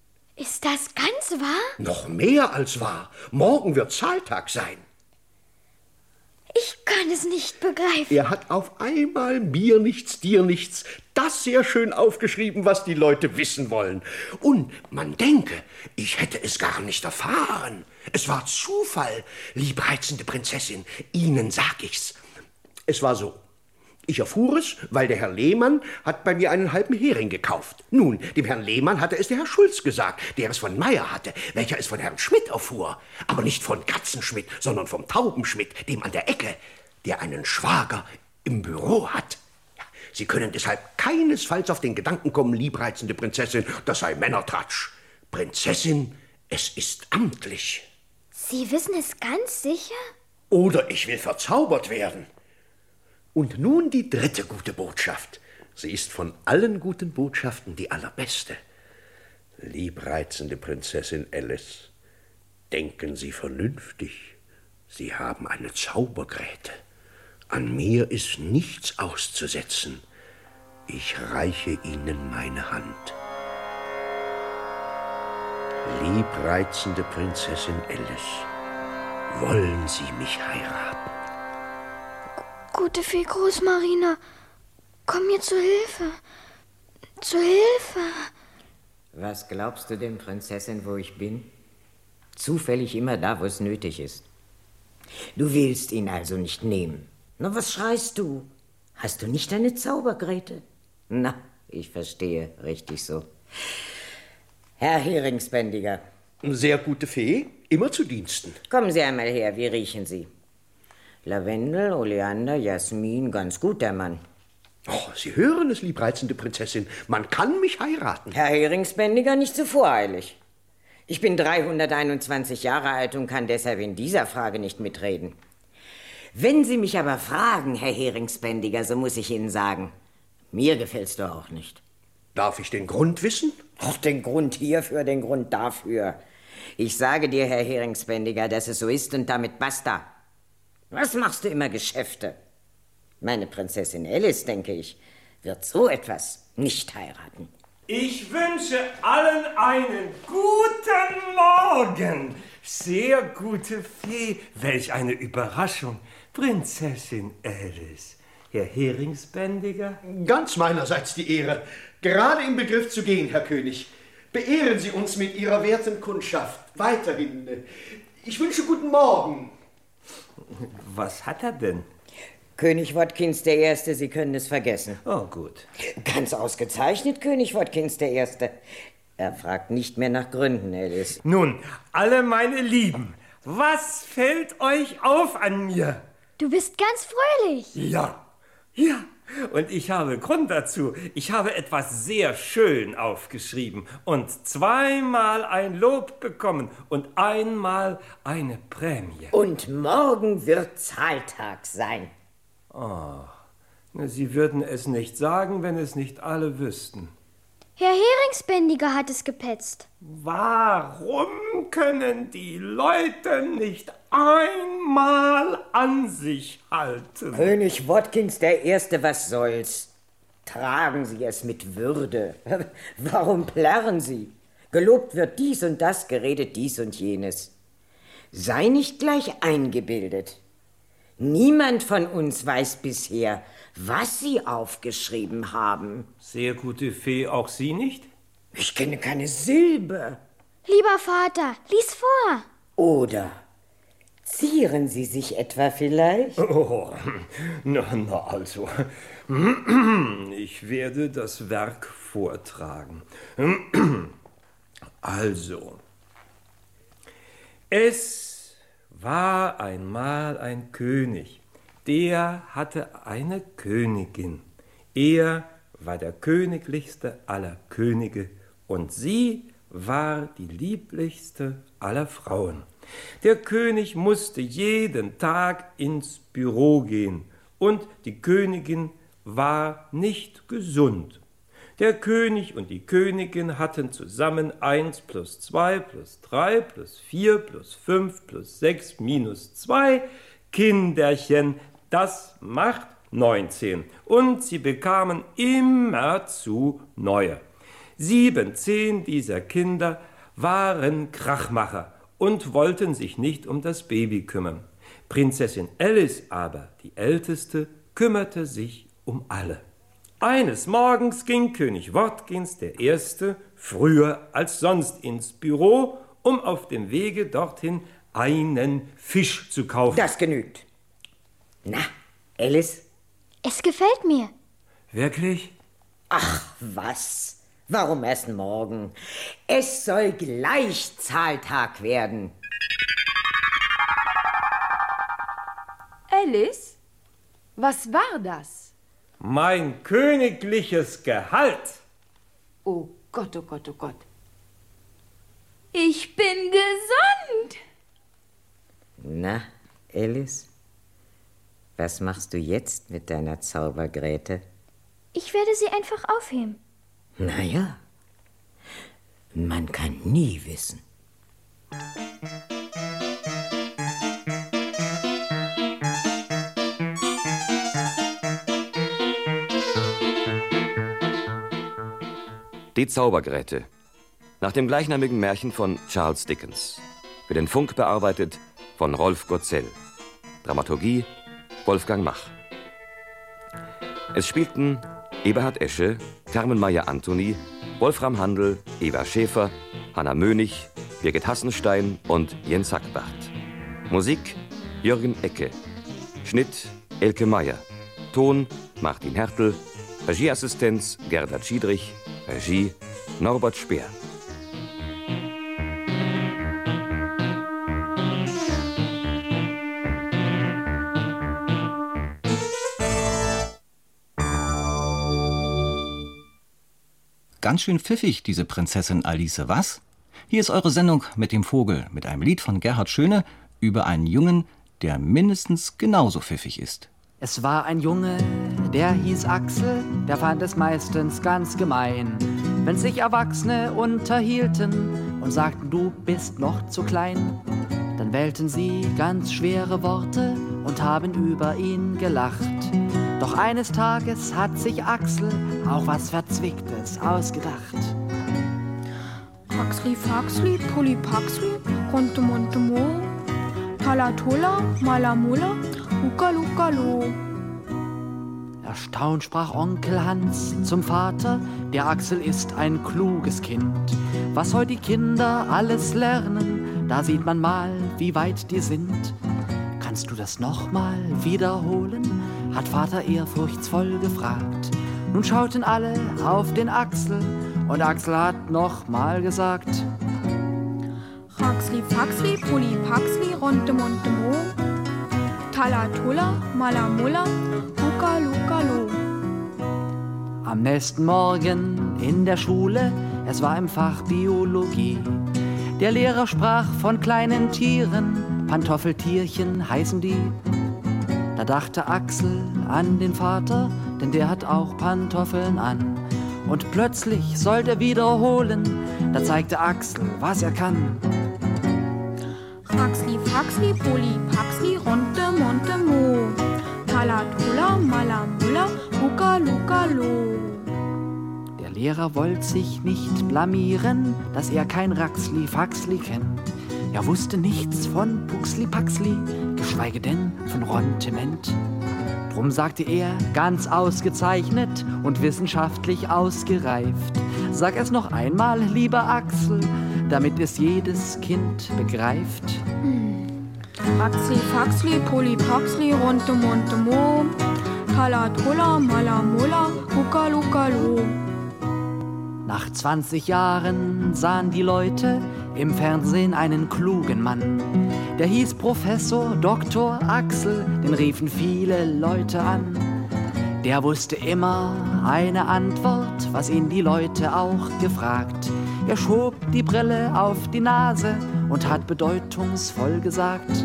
Ist das ganz wahr? Noch mehr als wahr. Morgen wird Zahltag sein. Ich kann es nicht begreifen. Er hat auf einmal mir nichts, dir nichts, das sehr schön aufgeschrieben, was die Leute wissen wollen. Und man denke, ich hätte es gar nicht erfahren. Es war Zufall, liebreizende Prinzessin, Ihnen sag ich's. Es war so. Ich erfuhr es, weil der Herr Lehmann hat bei mir einen halben Hering gekauft. Nun, dem Herrn Lehmann hatte es der Herr Schulz gesagt, der es von Meyer hatte, welcher es von Herrn Schmidt erfuhr. Aber nicht von Katzenschmidt, sondern vom Taubenschmidt, dem an der Ecke, der einen Schwager im Büro hat. Ja, Sie können deshalb keinesfalls auf den Gedanken kommen, liebreizende Prinzessin, das sei Männertratsch. Prinzessin, es ist amtlich. Sie wissen es ganz sicher? Oder ich will verzaubert werden. Und nun die dritte gute Botschaft. Sie ist von allen guten Botschaften die allerbeste. Liebreizende Prinzessin Alice, denken Sie vernünftig. Sie haben eine Zaubergräte. An mir ist nichts auszusetzen. Ich reiche Ihnen meine Hand. Liebreizende Prinzessin Alice, wollen Sie mich heiraten? Gute Fee Großmarina, komm mir zu Hilfe. Zu Hilfe. Was glaubst du denn, Prinzessin, wo ich bin? Zufällig immer da, wo es nötig ist. Du willst ihn also nicht nehmen. Na, was schreist du? Hast du nicht eine Zaubergräte? Na, ich verstehe, richtig so. Herr Heringsbändiger. Sehr gute Fee, immer zu Diensten. Kommen Sie einmal her, wie riechen Sie? Lavendel, Oleander, Jasmin, ganz gut, der Mann. Oh, Sie hören es, liebreizende Prinzessin, man kann mich heiraten. Herr Heringsbändiger, nicht zu voreilig. Ich bin dreihunderteinundzwanzig Jahre alt und kann deshalb in dieser Frage nicht mitreden. Wenn Sie mich aber fragen, Herr Heringsbändiger, so muss ich Ihnen sagen, mir gefällst du auch nicht. Darf ich den Grund wissen? Ach, den Grund hierfür, den Grund dafür. Ich sage dir, Herr Heringsbändiger, dass es so ist und damit basta. Was machst du immer Geschäfte? Meine Prinzessin Alice, denke ich, wird so etwas nicht heiraten. Ich wünsche allen einen guten Morgen. Sehr gute Fee, welch eine Überraschung. Prinzessin Alice. Herr Heringsbändiger? Ganz meinerseits die Ehre. Gerade im Begriff zu gehen, Herr König. Beehren Sie uns mit Ihrer werten Kundschaft. Weiterhin. Ich wünsche guten Morgen. Was hat er denn? König Watkins der Erste, Sie können es vergessen. Oh, gut. Ganz ausgezeichnet, König Watkins der Erste. Er fragt nicht mehr nach Gründen, Alice. Nun, alle meine Lieben, was fällt euch auf an mir? Du bist ganz fröhlich. Ja, ja. Und ich habe Grund dazu. Ich habe etwas sehr schön aufgeschrieben und zweimal ein Lob bekommen und einmal eine Prämie. Und morgen wird Zahltag sein. Oh, Sie würden es nicht sagen, wenn es nicht alle wüssten. Herr Heringsbändiger hat es gepetzt. Warum können die Leute nicht einmal an sich halten? König Watkins der Erste, was soll's? Tragen Sie es mit Würde. Warum plärren Sie? Gelobt wird dies und das, geredet dies und jenes. Sei nicht gleich eingebildet. Niemand von uns weiß bisher, was Sie aufgeschrieben haben. Sehr gute Fee, auch Sie nicht? Ich kenne keine Silbe. Lieber Vater, lies vor. Oder zieren Sie sich etwa vielleicht? Oh, na, na also, ich werde das Werk vortragen. Also, es war einmal ein König, der hatte eine Königin. Er war der königlichste aller Könige und sie war die lieblichste aller Frauen. Der König musste jeden Tag ins Büro gehen und die Königin war nicht gesund. Der König und die Königin hatten zusammen eins plus zwei plus drei plus vier plus fünf plus sechs minus zwei Kinderchen. Das macht neunzehn. Und sie bekamen immerzu neue. Siebzehn dieser Kinder waren Krachmacher und wollten sich nicht um das Baby kümmern. Prinzessin Alice aber, die Älteste, kümmerte sich um alle. Eines Morgens ging König Watkins der Erste früher als sonst ins Büro, um auf dem Wege dorthin einen Fisch zu kaufen. Das genügt. Na, Alice? Es gefällt mir. Wirklich? Ach, was? Warum erst morgen? Es soll gleich Zahltag werden. Alice, was war das? Mein königliches Gehalt. Oh Gott, oh Gott, oh Gott. Ich bin gesund. Na, Alice? Was machst du jetzt mit deiner Zaubergräte? Ich werde sie einfach aufheben. Naja, man kann nie wissen. Die Zaubergräte. Nach dem gleichnamigen Märchen von Charles Dickens. Für den Funk bearbeitet von Rolf Gotzel. Dramaturgie Wolfgang Mach. Es spielten Eberhard Esche, Carmen Meyer-Anthony, Wolfram Handel, Eva Schäfer, Hanna Mönig, Birgit Hassenstein und Jens Hackbart. Musik Jürgen Ecke. Schnitt Elke Meyer. Ton Martin Hertel. Regieassistenz Gerda Schiedrich. Regie Norbert Speer. Ganz schön pfiffig, diese Prinzessin Alice, was? Hier ist eure Sendung mit dem Vogel, mit einem Lied von Gerhard Schöne über einen Jungen, der mindestens genauso pfiffig ist. Es war ein Junge, der hieß Axel, der fand es meistens ganz gemein, wenn sich Erwachsene unterhielten und sagten, du bist noch zu klein. Dann wählten sie ganz schwere Worte und haben über ihn gelacht. Doch eines Tages hat sich Axel auch was Verzwicktes ausgedacht. Paxli, Faxli, Pulli, Paxli, Ronte, Monte, Mo, Talatola, Malamula, Ukalukalo. Erstaunt sprach Onkel Hans zum Vater, der Axel ist ein kluges Kind. Was heute die Kinder alles lernen, da sieht man mal, wie weit die sind. Kannst du das noch mal wiederholen? Hat Vater ehrfurchtsvoll gefragt. Nun schauten alle auf den Axel und Axel hat noch mal gesagt: Faxli, Faxli, Pulli, Paxli, Ronte, Monte, Mo, Talatola, Malamula, Ukalukalo. Am nächsten Morgen in der Schule, es war im Fach Biologie. Der Lehrer sprach von kleinen Tieren, Pantoffeltierchen heißen die. Da dachte Axel an den Vater, denn der hat auch Pantoffeln an. Und plötzlich sollte er wiederholen, da zeigte Axel, was er kann. Faxli, Faxli, Pulli, Paxli, Ronte, Monte, Mo, Talatola, Malamula, Ukalukalo. Der Lehrer wollte sich nicht blamieren, dass er kein Raxli, Faxli kennt. Er wusste nichts von Puxli, Paxli, geschweige denn von Rontement. Drum sagte er, ganz ausgezeichnet und wissenschaftlich ausgereift: Sag es noch einmal, lieber Axel, damit es jedes Kind begreift. Hm. Faxli, Faxli, Pulli, Paxli, Ronte, Monte, Mo, Talatola, Malamula, Ukalukalo. Nach zwanzig Jahren sahen die Leute im Fernsehen einen klugen Mann. Der hieß Professor Doktor Axel, den riefen viele Leute an. Der wusste immer eine Antwort, was ihn die Leute auch gefragt. Er schob die Brille auf die Nase und hat bedeutungsvoll gesagt: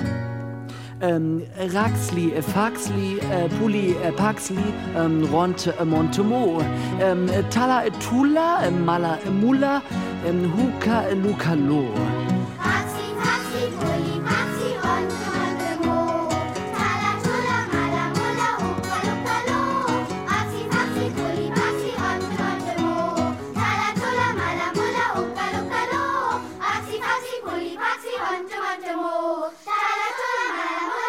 Ähm, Raxli, äh, Faxli, äh, Pulli, äh, Paxli, ähm, Ronte, äh, Monte, Mo, ähm, Tala, äh, Tula, äh, Mala, äh, Mula, ähm, Huka, äh, Lukalo. Faxli, Faxli, Pulli, Paxli, Ronte, Monte, Mo, Talatola, Malamula, Ukalukalo. Faxli, Faxli, Pulli, Paxli, Ronte, Monte, Mo, Talatola, Malamula, Ukalukalo. Faxli, Faxli, Pulli, Paxli, Ronte, Monte, Mo, Talatola, Malamula.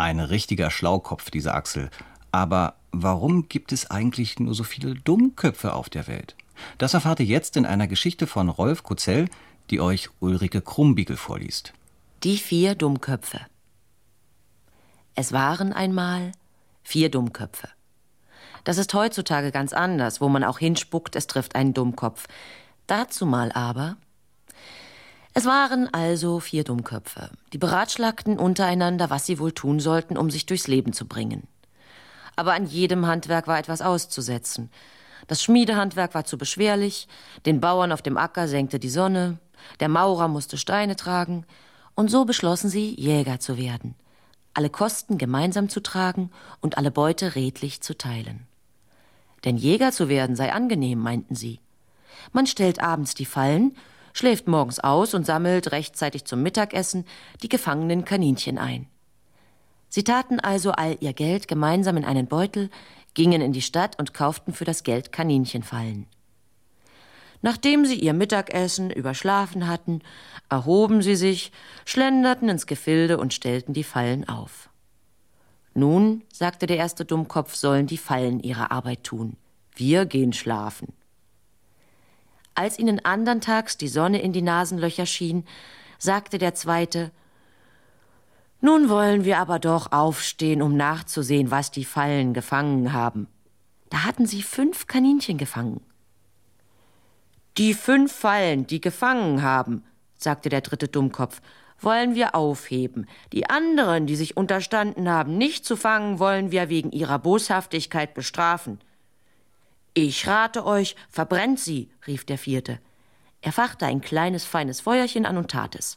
Ein richtiger Schlaukopf, dieser Axel. Aber warum gibt es eigentlich nur so viele Dummköpfe auf der Welt? Das erfahrt ihr jetzt in einer Geschichte von Rolf Kotzell, die euch Ulrike Krumbiegel vorliest. Die vier Dummköpfe. Es waren einmal vier Dummköpfe. Das ist heutzutage ganz anders, wo man auch hinspuckt, es trifft einen Dummkopf. Dazu mal aber. Es waren also vier Dummköpfe, die beratschlagten untereinander, was sie wohl tun sollten, um sich durchs Leben zu bringen. Aber an jedem Handwerk war etwas auszusetzen. Das Schmiedehandwerk war zu beschwerlich, den Bauern auf dem Acker senkte die Sonne, der Maurer musste Steine tragen, und so beschlossen sie, Jäger zu werden, alle Kosten gemeinsam zu tragen und alle Beute redlich zu teilen. Denn Jäger zu werden sei angenehm, meinten sie. Man stellt abends die Fallen, schläft morgens aus und sammelt rechtzeitig zum Mittagessen die gefangenen Kaninchen ein. Sie taten also all ihr Geld gemeinsam in einen Beutel, gingen in die Stadt und kauften für das Geld Kaninchenfallen. Nachdem sie ihr Mittagessen überschlafen hatten, erhoben sie sich, schlenderten ins Gefilde und stellten die Fallen auf. Nun, sagte der erste Dummkopf, sollen die Fallen ihre Arbeit tun. Wir gehen schlafen. Als ihnen andern Tags die Sonne in die Nasenlöcher schien, sagte der zweite: Nun wollen wir aber doch aufstehen, um nachzusehen, was die Fallen gefangen haben. Da hatten sie fünf Kaninchen gefangen. Die fünf Fallen, die gefangen haben, sagte der dritte Dummkopf, wollen wir aufheben. Die anderen, die sich unterstanden haben, nicht zu fangen, wollen wir wegen ihrer Boshaftigkeit bestrafen. Ich rate euch, verbrennt sie, rief der vierte. Er fachte ein kleines, feines Feuerchen an und tat es.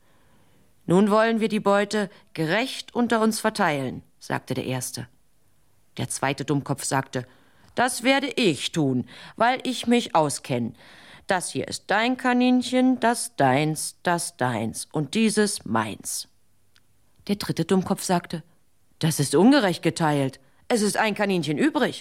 Nun wollen wir die Beute gerecht unter uns verteilen, sagte der erste. Der zweite Dummkopf sagte: Das werde ich tun, weil ich mich auskenne. Das hier ist dein Kaninchen, das deins, das deins und dieses meins. Der dritte Dummkopf sagte: Das ist ungerecht geteilt. Es ist ein Kaninchen übrig.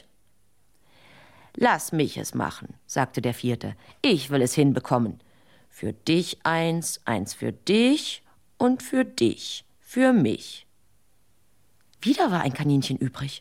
Lass mich es machen, sagte der vierte. Ich will es hinbekommen. Für dich eins, eins für dich und für dich, für mich. Wieder war ein Kaninchen übrig.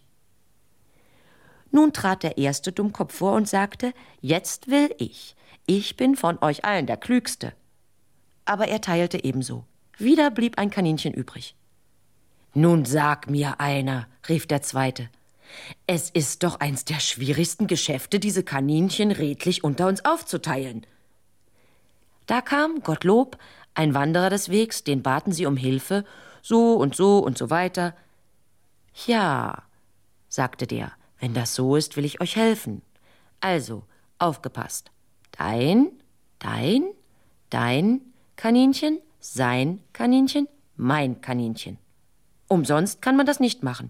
Nun trat der erste Dummkopf vor und sagte: Jetzt will ich. Ich bin von euch allen der Klügste. Aber er teilte ebenso. Wieder blieb ein Kaninchen übrig. Nun sag mir einer, rief der zweite. Es ist doch eins der schwierigsten Geschäfte, diese Kaninchen redlich unter uns aufzuteilen. Da kam, Gottlob, ein Wanderer des Wegs, den baten sie um Hilfe, so und so und so weiter. Ja, sagte der, wenn das so ist, will ich euch helfen. Also, aufgepasst. Dein, dein, dein Kaninchen, sein Kaninchen, mein Kaninchen. Umsonst kann man das nicht machen.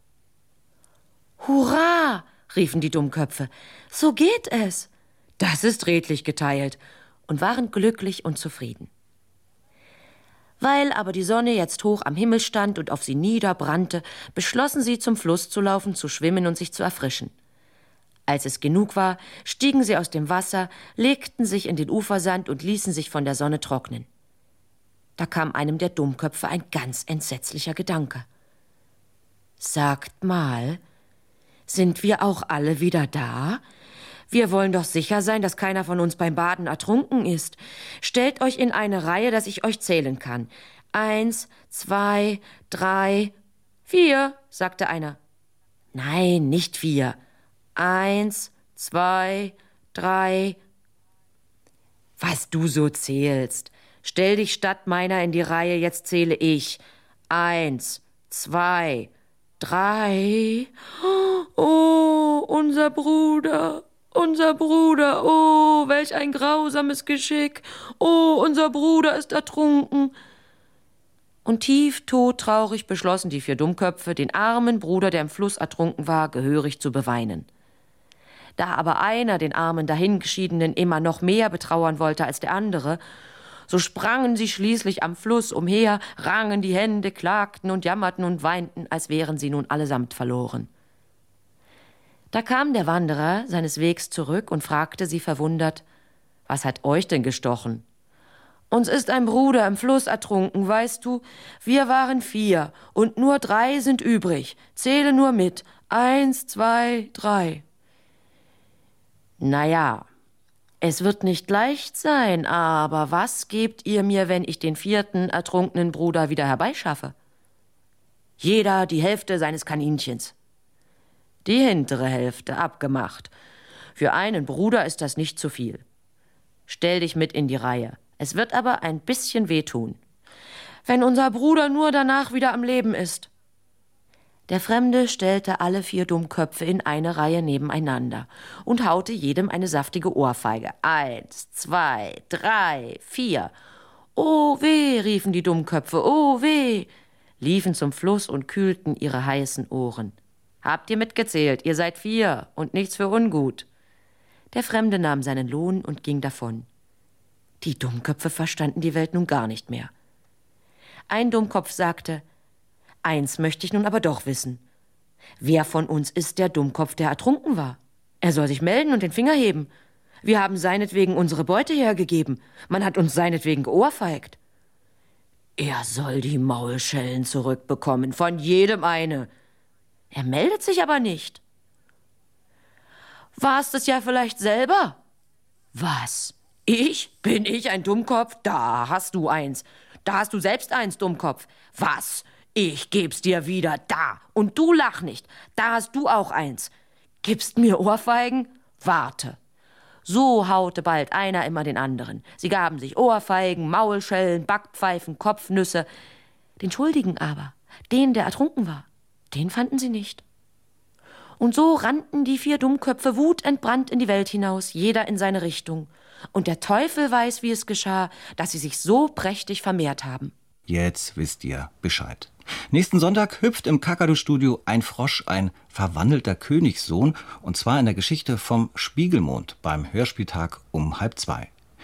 Hurra, riefen die Dummköpfe, so geht es. Das ist redlich geteilt, und waren glücklich und zufrieden. Weil aber die Sonne jetzt hoch am Himmel stand und auf sie niederbrannte, beschlossen sie, zum Fluss zu laufen, zu schwimmen und sich zu erfrischen. Als es genug war, stiegen sie aus dem Wasser, legten sich in den Ufersand und ließen sich von der Sonne trocknen. Da kam einem der Dummköpfe ein ganz entsetzlicher Gedanke. Sagt mal, sind wir auch alle wieder da? Wir wollen doch sicher sein, dass keiner von uns beim Baden ertrunken ist. Stellt euch in eine Reihe, dass ich euch zählen kann. Eins, zwei, drei, vier, sagte einer. Nein, nicht vier. Eins, zwei, drei. Was du so zählst. Stell dich statt meiner in die Reihe, jetzt zähle ich. Eins, zwei, drei. Oh, unser Bruder, unser Bruder, oh, welch ein grausames Geschick. Oh, unser Bruder ist ertrunken. Und tief todtraurig beschlossen die vier Dummköpfe, den armen Bruder, der im Fluss ertrunken war, gehörig zu beweinen. Da aber einer den armen Dahingeschiedenen immer noch mehr betrauern wollte als der andere, so sprangen sie schließlich am Fluss umher, rangen die Hände, klagten und jammerten und weinten, als wären sie nun allesamt verloren. Da kam der Wanderer seines Wegs zurück und fragte sie verwundert: Was hat euch denn gestochen? Uns ist ein Bruder im Fluss ertrunken, weißt du? Wir waren vier und nur drei sind übrig. Zähle nur mit. Eins, zwei, drei. Naja, es wird nicht leicht sein, aber was gebt ihr mir, wenn ich den vierten ertrunkenen Bruder wieder herbeischaffe? Jeder die Hälfte seines Kaninchens. Die hintere Hälfte, abgemacht. Für einen Bruder ist das nicht zu viel. Stell dich mit in die Reihe. Es wird aber ein bisschen wehtun. Wenn unser Bruder nur danach wieder am Leben ist. Der Fremde stellte alle vier Dummköpfe in eine Reihe nebeneinander und haute jedem eine saftige Ohrfeige. Eins, zwei, drei, vier. Oh weh, riefen die Dummköpfe, oh weh, liefen zum Fluss und kühlten ihre heißen Ohren. Habt ihr mitgezählt, ihr seid vier und nichts für ungut. Der Fremde nahm seinen Lohn und ging davon. Die Dummköpfe verstanden die Welt nun gar nicht mehr. Ein Dummkopf sagte, eins möchte ich nun aber doch wissen. Wer von uns ist der Dummkopf, der ertrunken war? Er soll sich melden und den Finger heben. Wir haben seinetwegen unsere Beute hergegeben. Man hat uns seinetwegen geohrfeigt. Er soll die Maulschellen zurückbekommen, von jedem eine. Er meldet sich aber nicht. Warst es ja vielleicht selber? Was? Ich? Bin ich ein Dummkopf? Da hast du eins. Da hast du selbst eins, Dummkopf. Was? Ich geb's dir wieder. Da. Und du lach nicht. Da hast du auch eins. Gibst mir Ohrfeigen? Warte. So haute bald einer immer den anderen. Sie gaben sich Ohrfeigen, Maulschellen, Backpfeifen, Kopfnüsse. Den Schuldigen aber, den, der ertrunken war, den fanden sie nicht. Und so rannten die vier Dummköpfe wutentbrannt in die Welt hinaus, jeder in seine Richtung. Und der Teufel weiß, wie es geschah, dass sie sich so prächtig vermehrt haben. Jetzt wisst ihr Bescheid. Nächsten Sonntag hüpft im Kakadu-Studio ein Frosch, ein verwandelter Königssohn, und zwar in der Geschichte vom Spiegelmond beim Hörspieltag um halb zwei.